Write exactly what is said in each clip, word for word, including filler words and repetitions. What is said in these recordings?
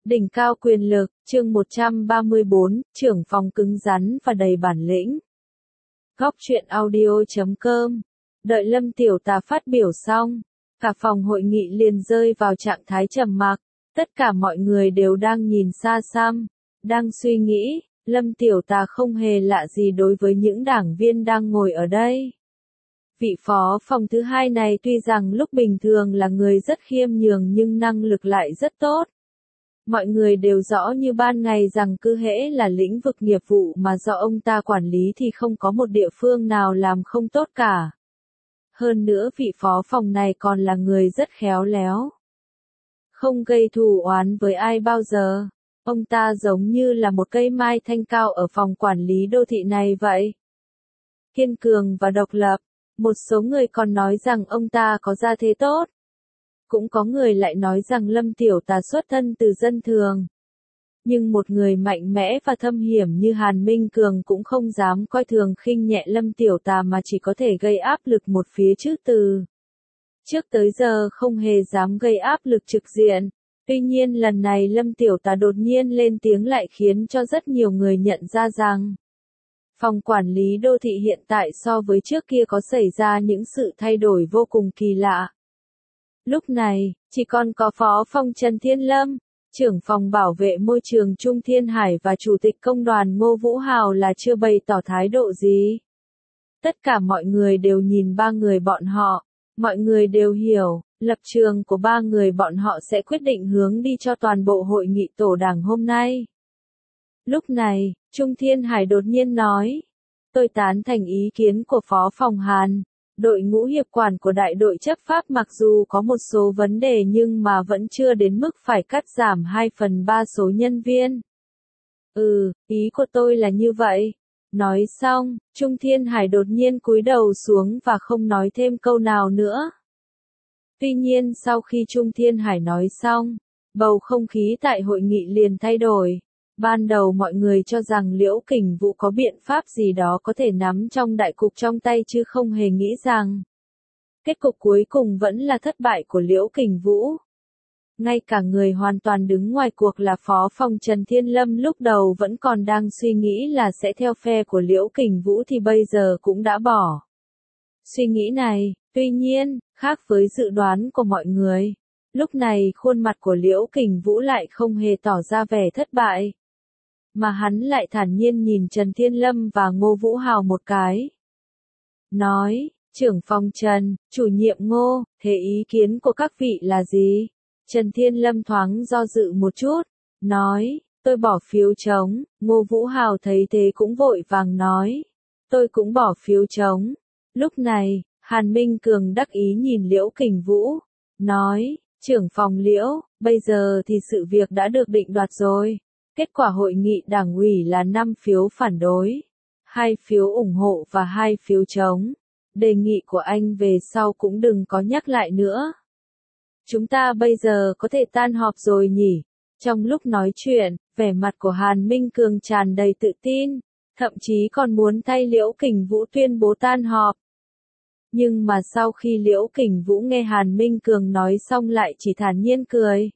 Đỉnh cao quyền lực, chương một trăm ba mươi bốn, trưởng phòng cứng rắn và đầy bản lĩnh. Góc truyện audio chấm com. Đợi Lâm Tiểu Tà phát biểu xong, cả phòng hội nghị liền rơi vào trạng thái trầm mặc, tất cả mọi người đều đang nhìn xa xăm, đang suy nghĩ, Lâm Tiểu Tà không hề lạ gì đối với những đảng viên đang ngồi ở đây. Vị phó phòng thứ hai này tuy rằng lúc bình thường là người rất khiêm nhường nhưng năng lực lại rất tốt. Mọi người đều rõ như ban ngày rằng cứ hễ là lĩnh vực nghiệp vụ mà do ông ta quản lý thì không có một địa phương nào làm không tốt cả. Hơn nữa vị phó phòng này còn là người rất khéo léo. Không gây thù oán với ai bao giờ. Ông ta giống như là một cây mai thanh cao ở phòng quản lý đô thị này vậy. Kiên cường và độc lập. Một số người còn nói rằng ông ta có gia thế tốt. Cũng có người lại nói rằng Lâm Tiểu Tà xuất thân từ dân thường. Nhưng một người mạnh mẽ và thâm hiểm như Hàn Minh Cường cũng không dám coi thường khinh nhẹ Lâm Tiểu Tà mà chỉ có thể gây áp lực một phía trước từ. Trước tới giờ không hề dám gây áp lực trực diện. Tuy nhiên lần này Lâm Tiểu Tà đột nhiên lên tiếng lại khiến cho rất nhiều người nhận ra rằng phòng quản lý đô thị hiện tại so với trước kia có xảy ra những sự thay đổi vô cùng kỳ lạ. Lúc này, chỉ còn có phó phòng Trần Thiên Lâm, trưởng phòng bảo vệ môi trường Trung Thiên Hải và chủ tịch công đoàn Ngô Vũ Hào là chưa bày tỏ thái độ gì. Tất cả mọi người đều nhìn ba người bọn họ, mọi người đều hiểu, lập trường của ba người bọn họ sẽ quyết định hướng đi cho toàn bộ hội nghị tổ đảng hôm nay. Lúc này, Trung Thiên Hải đột nhiên nói, tôi tán thành ý kiến của phó phòng Hàn. Đội ngũ hiệp quản của đại đội chấp pháp mặc dù có một số vấn đề nhưng mà vẫn chưa đến mức phải cắt giảm hai phần ba số nhân viên. Ừ, ý của tôi là như vậy. Nói xong, Trung Thiên Hải đột nhiên cúi đầu xuống và không nói thêm câu nào nữa. Tuy nhiên sau khi Trung Thiên Hải nói xong, bầu không khí tại hội nghị liền thay đổi. Ban đầu mọi người cho rằng Liễu Kình Vũ có biện pháp gì đó có thể nắm trong đại cục trong tay chứ không hề nghĩ rằng kết cục cuối cùng vẫn là thất bại của Liễu Kình Vũ. Ngay cả người hoàn toàn đứng ngoài cuộc là phó phòng Trần Thiên Lâm lúc đầu vẫn còn đang suy nghĩ là sẽ theo phe của Liễu Kình Vũ thì bây giờ cũng đã bỏ suy nghĩ này. Tuy nhiên, khác với dự đoán của mọi người, lúc này khuôn mặt của Liễu Kình Vũ lại không hề tỏ ra vẻ thất bại. Mà hắn lại thản nhiên nhìn Trần Thiên Lâm và Ngô Vũ Hào một cái. Nói, trưởng phòng Trần, chủ nhiệm Ngô, thế ý kiến của các vị là gì? Trần Thiên Lâm thoáng do dự một chút, nói, tôi bỏ phiếu trống. Ngô Vũ Hào thấy thế cũng vội vàng nói, tôi cũng bỏ phiếu trống. Lúc này, Hàn Minh Cường đắc ý nhìn Liễu Kình Vũ, nói, trưởng phòng Liễu, bây giờ thì sự việc đã được định đoạt rồi. Kết quả hội nghị đảng ủy là năm phiếu phản đối, hai phiếu ủng hộ và hai phiếu chống. Đề nghị của anh về sau cũng đừng có nhắc lại nữa. Chúng ta bây giờ có thể tan họp rồi nhỉ? Trong lúc nói chuyện, vẻ mặt của Hàn Minh Cường tràn đầy tự tin, thậm chí còn muốn thay Liễu Kình Vũ tuyên bố tan họp. Nhưng mà sau khi Liễu Kình Vũ nghe Hàn Minh Cường nói xong lại chỉ thản nhiên cười.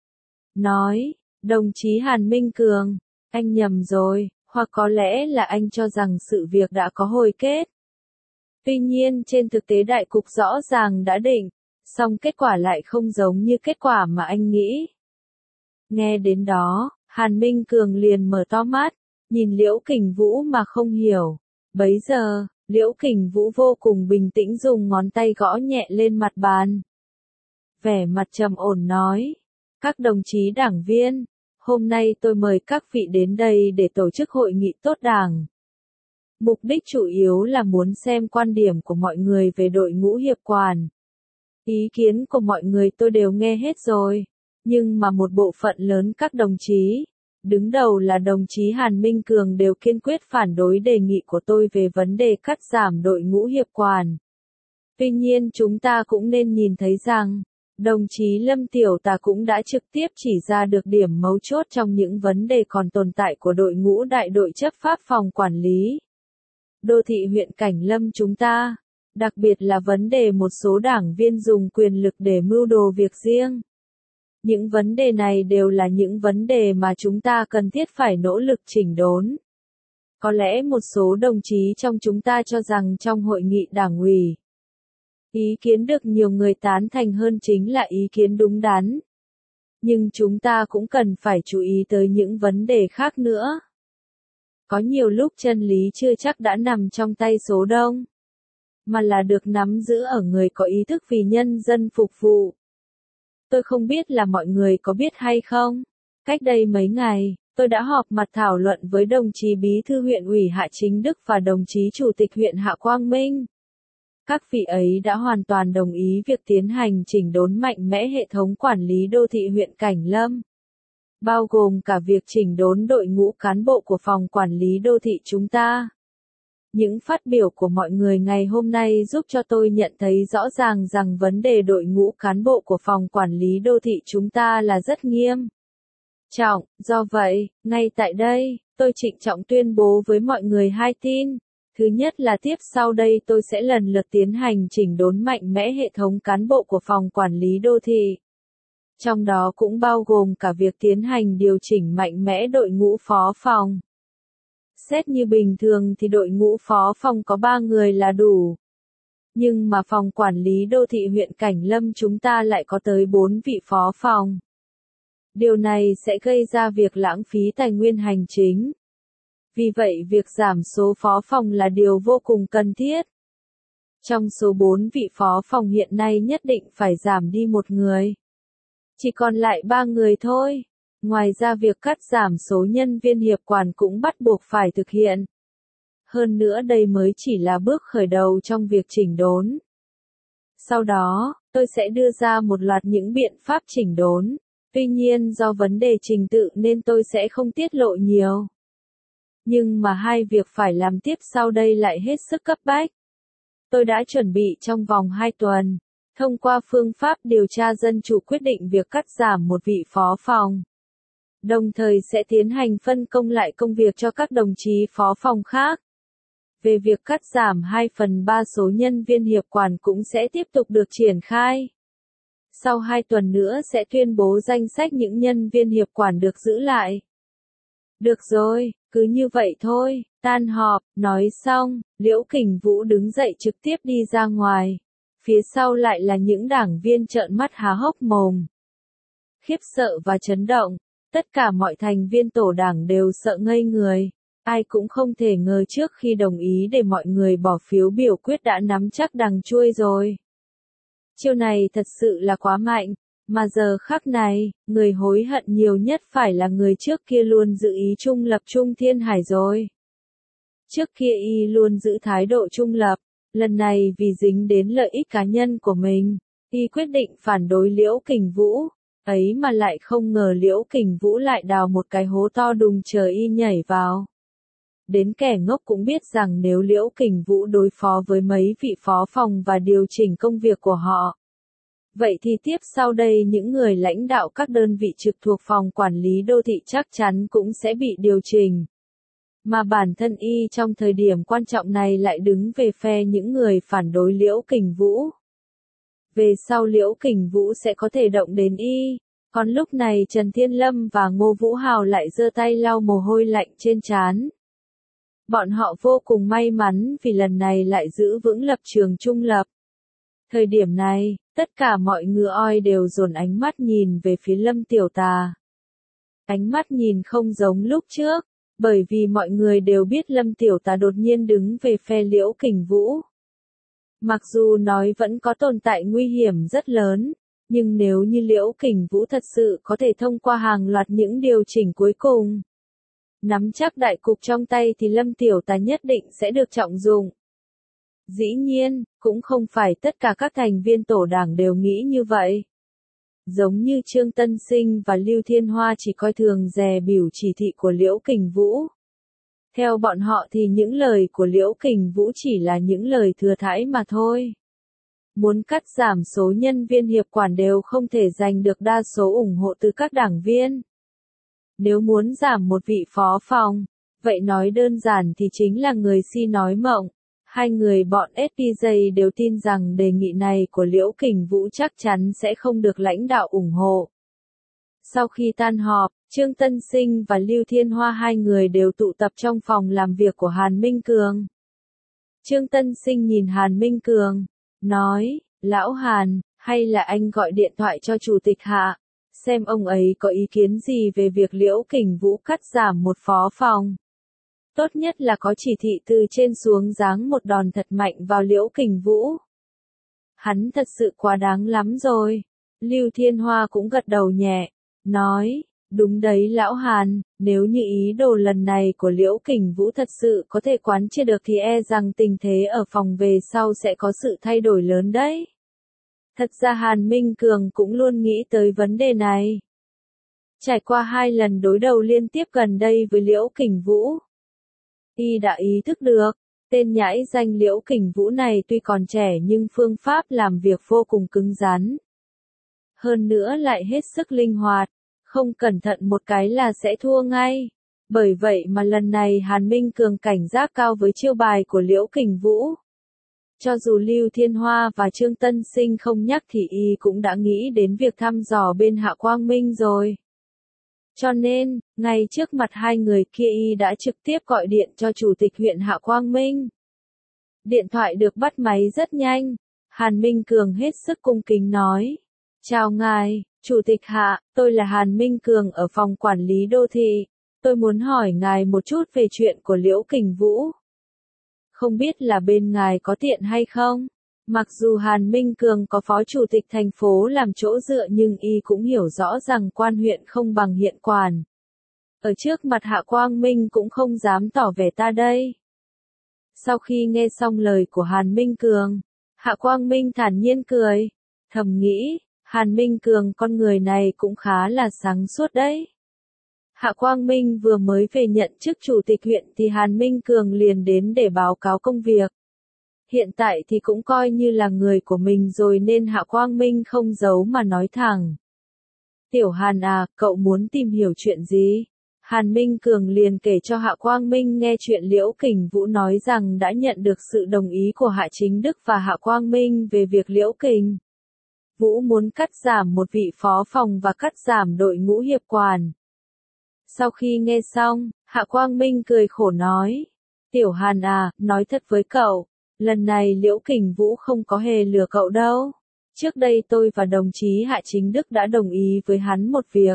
Nói, đồng chí Hàn Minh Cường, anh nhầm rồi, hoặc có lẽ là anh cho rằng sự việc đã có hồi kết. Tuy nhiên trên thực tế đại cục rõ ràng đã định, song kết quả lại không giống như kết quả mà anh nghĩ. Nghe đến đó, Hàn Minh Cường liền mở to mắt, nhìn Liễu Kình Vũ mà không hiểu. Bấy giờ, Liễu Kình Vũ vô cùng bình tĩnh dùng ngón tay gõ nhẹ lên mặt bàn. Vẻ mặt trầm ổn nói, các đồng chí đảng viên, hôm nay tôi mời các vị đến đây để tổ chức hội nghị tốt đảng. Mục đích chủ yếu là muốn xem quan điểm của mọi người về đội ngũ hiệp quản. Ý kiến của mọi người tôi đều nghe hết rồi, nhưng mà một bộ phận lớn các đồng chí, đứng đầu là đồng chí Hàn Minh Cường đều kiên quyết phản đối đề nghị của tôi về vấn đề cắt giảm đội ngũ hiệp quản. Tuy nhiên chúng ta cũng nên nhìn thấy rằng, đồng chí Lâm Tiểu Tà cũng đã trực tiếp chỉ ra được điểm mấu chốt trong những vấn đề còn tồn tại của đội ngũ đại đội chấp pháp phòng quản lý đô thị huyện Cảnh Lâm chúng ta, đặc biệt là vấn đề một số đảng viên dùng quyền lực để mưu đồ việc riêng. Những vấn đề này đều là những vấn đề mà chúng ta cần thiết phải nỗ lực chỉnh đốn. Có lẽ một số đồng chí trong chúng ta cho rằng trong hội nghị đảng ủy, ý kiến được nhiều người tán thành hơn chính là ý kiến đúng đắn. Nhưng chúng ta cũng cần phải chú ý tới những vấn đề khác nữa. Có nhiều lúc chân lý chưa chắc đã nằm trong tay số đông, mà là được nắm giữ ở người có ý thức vì nhân dân phục vụ. Tôi không biết là mọi người có biết hay không? Cách đây mấy ngày, tôi đã họp mặt thảo luận với đồng chí Bí thư huyện ủy Hạ Chính Đức và đồng chí Chủ tịch huyện Hạ Quang Minh. Các vị ấy đã hoàn toàn đồng ý việc tiến hành chỉnh đốn mạnh mẽ hệ thống quản lý đô thị huyện Cảnh Lâm, bao gồm cả việc chỉnh đốn đội ngũ cán bộ của phòng quản lý đô thị chúng ta. Những phát biểu của mọi người ngày hôm nay giúp cho tôi nhận thấy rõ ràng rằng vấn đề đội ngũ cán bộ của phòng quản lý đô thị chúng ta là rất nghiêm trọng. Do vậy, ngay tại đây, tôi trịnh trọng tuyên bố với mọi người hai tin. Thứ nhất là tiếp sau đây tôi sẽ lần lượt tiến hành chỉnh đốn mạnh mẽ hệ thống cán bộ của phòng quản lý đô thị. Trong đó cũng bao gồm cả việc tiến hành điều chỉnh mạnh mẽ đội ngũ phó phòng. Xét như bình thường thì đội ngũ phó phòng có ba người là đủ. Nhưng mà phòng quản lý đô thị huyện Cảnh Lâm chúng ta lại có tới bốn vị phó phòng. Điều này sẽ gây ra việc lãng phí tài nguyên hành chính. Vì vậy việc giảm số phó phòng là điều vô cùng cần thiết. Trong số bốn vị phó phòng hiện nay nhất định phải giảm đi một người. Chỉ còn lại ba người thôi. Ngoài ra việc cắt giảm số nhân viên hiệp quản cũng bắt buộc phải thực hiện. Hơn nữa đây mới chỉ là bước khởi đầu trong việc chỉnh đốn. Sau đó, tôi sẽ đưa ra một loạt những biện pháp chỉnh đốn. Tuy nhiên do vấn đề trình tự nên tôi sẽ không tiết lộ nhiều. Nhưng mà hai việc phải làm tiếp sau đây lại hết sức cấp bách. Tôi đã chuẩn bị trong vòng hai tuần, thông qua phương pháp điều tra dân chủ quyết định việc cắt giảm một vị phó phòng. Đồng thời sẽ tiến hành phân công lại công việc cho các đồng chí phó phòng khác. Về việc cắt giảm hai phần ba số nhân viên hiệp quản cũng sẽ tiếp tục được triển khai. Sau hai tuần nữa sẽ tuyên bố danh sách những nhân viên hiệp quản được giữ lại. Được rồi, cứ như vậy thôi, tan họp, nói xong, Liễu Kình Vũ đứng dậy trực tiếp đi ra ngoài. Phía sau lại là những đảng viên trợn mắt há hốc mồm. Khiếp sợ và chấn động, tất cả mọi thành viên tổ đảng đều sợ ngây người. Ai cũng không thể ngờ trước khi đồng ý để mọi người bỏ phiếu biểu quyết đã nắm chắc đằng chuôi rồi. Chiêu này thật sự là quá mạnh, mà giờ khắc này, người hối hận nhiều nhất phải là người trước kia luôn giữ ý trung lập Trung Thiên Hải rồi. Trước kia y luôn giữ thái độ trung lập, lần này vì dính đến lợi ích cá nhân của mình, y quyết định phản đối Liễu Kình Vũ, ấy mà lại không ngờ Liễu Kình Vũ lại đào một cái hố to đùng chờ y nhảy vào. Đến kẻ ngốc cũng biết rằng nếu Liễu Kình Vũ đối phó với mấy vị phó phòng và điều chỉnh công việc của họ, vậy thì tiếp sau đây những người lãnh đạo các đơn vị trực thuộc phòng quản lý đô thị chắc chắn cũng sẽ bị điều chỉnh. Mà bản thân y trong thời điểm quan trọng này lại đứng về phe những người phản đối Liễu Kình Vũ. Về sau Liễu Kình Vũ sẽ có thể động đến y, còn lúc này Trần Thiên Lâm và Ngô Vũ Hào lại giơ tay lau mồ hôi lạnh trên trán. Bọn họ vô cùng may mắn vì lần này lại giữ vững lập trường trung lập. Thời điểm này, tất cả mọi ngựa oi đều dồn ánh mắt nhìn về phía Lâm Tiểu Tà. Ánh mắt nhìn không giống lúc trước, bởi vì mọi người đều biết Lâm Tiểu Tà đột nhiên đứng về phe Liễu Kình Vũ. Mặc dù nói vẫn có tồn tại nguy hiểm rất lớn, nhưng nếu như Liễu Kình Vũ thật sự có thể thông qua hàng loạt những điều chỉnh cuối cùng, nắm chắc đại cục trong tay thì Lâm Tiểu Tà nhất định sẽ được trọng dụng. Dĩ nhiên, cũng không phải tất cả các thành viên tổ đảng đều nghĩ như vậy. Giống như Trương Tân Sinh và Lưu Thiên Hoa chỉ coi thường dè bỉu chỉ thị của Liễu Kình Vũ. Theo bọn họ thì những lời của Liễu Kình Vũ chỉ là những lời thừa thãi mà thôi. Muốn cắt giảm số nhân viên hiệp quản đều không thể giành được đa số ủng hộ từ các đảng viên. Nếu muốn giảm một vị phó phòng, vậy nói đơn giản thì chính là người si nói mộng. Hai người bọn ét pê giê đều tin rằng đề nghị này của Liễu Kình Vũ chắc chắn sẽ không được lãnh đạo ủng hộ. Sau khi tan họp, Trương Tân Sinh và Lưu Thiên Hoa hai người đều tụ tập trong phòng làm việc của Hàn Minh Cường. Trương Tân Sinh nhìn Hàn Minh Cường, nói, Lão Hàn, hay là anh gọi điện thoại cho Chủ tịch Hạ, xem ông ấy có ý kiến gì về việc Liễu Kình Vũ cắt giảm một phó phòng. Tốt nhất là có chỉ thị từ trên xuống giáng một đòn thật mạnh vào Liễu Kình Vũ. Hắn thật sự quá đáng lắm rồi. Lưu Thiên Hoa cũng gật đầu nhẹ, nói, đúng đấy Lão Hàn, nếu như ý đồ lần này của Liễu Kình Vũ thật sự có thể quán triệt được thì e rằng tình thế ở phòng về sau sẽ có sự thay đổi lớn đấy. Thật ra Hàn Minh Cường cũng luôn nghĩ tới vấn đề này. Trải qua hai lần đối đầu liên tiếp gần đây với Liễu Kình Vũ, y đã ý thức được, tên nhãi danh Liễu Kình Vũ này tuy còn trẻ nhưng phương pháp làm việc vô cùng cứng rắn. Hơn nữa lại hết sức linh hoạt, không cẩn thận một cái là sẽ thua ngay. Bởi vậy mà lần này Hàn Minh Cường cảnh giác cao với chiêu bài của Liễu Kình Vũ. Cho dù Lưu Thiên Hoa và Trương Tân Sinh không nhắc thì y cũng đã nghĩ đến việc thăm dò bên Hạ Quang Minh rồi. Cho nên, ngay trước mặt hai người kia y đã trực tiếp gọi điện cho Chủ tịch huyện Hạ Quang Minh. Điện thoại được bắt máy rất nhanh, Hàn Minh Cường hết sức cung kính nói. Chào ngài, Chủ tịch Hạ, tôi là Hàn Minh Cường ở phòng quản lý đô thị. Tôi muốn hỏi ngài một chút về chuyện của Liễu Kình Vũ. Không biết là bên ngài có tiện hay không? Mặc dù Hàn Minh Cường có phó chủ tịch thành phố làm chỗ dựa nhưng y cũng hiểu rõ rằng quan huyện không bằng hiện quản. Ở trước mặt Hạ Quang Minh cũng không dám tỏ vẻ ta đây. Sau khi nghe xong lời của Hàn Minh Cường, Hạ Quang Minh thản nhiên cười, thầm nghĩ, Hàn Minh Cường con người này cũng khá là sáng suốt đấy. Hạ Quang Minh vừa mới về nhận chức chủ tịch huyện thì Hàn Minh Cường liền đến để báo cáo công việc. Hiện tại thì cũng coi như là người của mình rồi nên Hạ Quang Minh không giấu mà nói thẳng. Tiểu Hàn à, cậu muốn tìm hiểu chuyện gì? Hàn Minh Cường liền kể cho Hạ Quang Minh nghe chuyện Liễu Kình Vũ nói rằng đã nhận được sự đồng ý của Hạ Chính Đức và Hạ Quang Minh về việc Liễu Kình Vũ muốn cắt giảm một vị phó phòng và cắt giảm đội ngũ hiệp quản. Sau khi nghe xong, Hạ Quang Minh cười khổ nói, Tiểu Hàn à, nói thật với cậu, lần này Liễu Kình Vũ không có hề lừa cậu đâu. Trước đây tôi và đồng chí Hạ Chính Đức đã đồng ý với hắn một việc.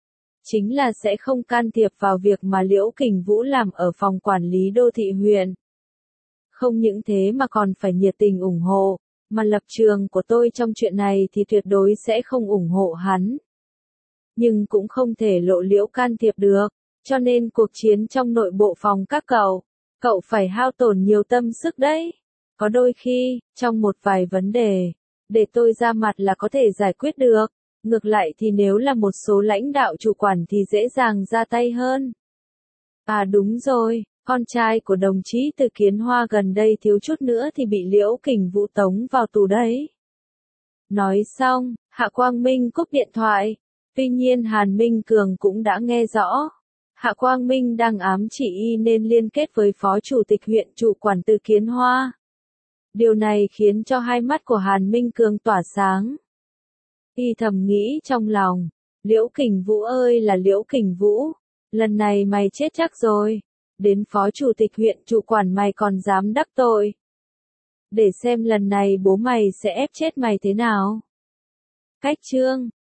Chính là sẽ không can thiệp vào việc mà Liễu Kình Vũ làm ở phòng quản lý đô thị huyện. Không những thế mà còn phải nhiệt tình ủng hộ, mà lập trường của tôi trong chuyện này thì tuyệt đối sẽ không ủng hộ hắn. Nhưng cũng không thể lộ liễu can thiệp được, cho nên cuộc chiến trong nội bộ phòng các cậu, cậu phải hao tổn nhiều tâm sức đấy. Có đôi khi, trong một vài vấn đề, để tôi ra mặt là có thể giải quyết được, ngược lại thì nếu là một số lãnh đạo chủ quản thì dễ dàng ra tay hơn. À đúng rồi, con trai của đồng chí Từ Kiến Hoa gần đây thiếu chút nữa thì bị Liễu Kình Vũ tống vào tù đấy. Nói xong, Hạ Quang Minh cúp điện thoại. Tuy nhiên Hàn Minh Cường cũng đã nghe rõ. Hạ Quang Minh đang ám chỉ y nên liên kết với phó chủ tịch huyện chủ quản Từ Kiến Hoa. Điều này khiến cho hai mắt của Hàn Minh Cường tỏa sáng. Y thầm nghĩ trong lòng, Liễu Kình Vũ ơi là Liễu Kình Vũ, lần này mày chết chắc rồi. Đến phó chủ tịch huyện chủ quản mày còn dám đắc tội. Để xem lần này bố mày sẽ ép chết mày thế nào. Cách chương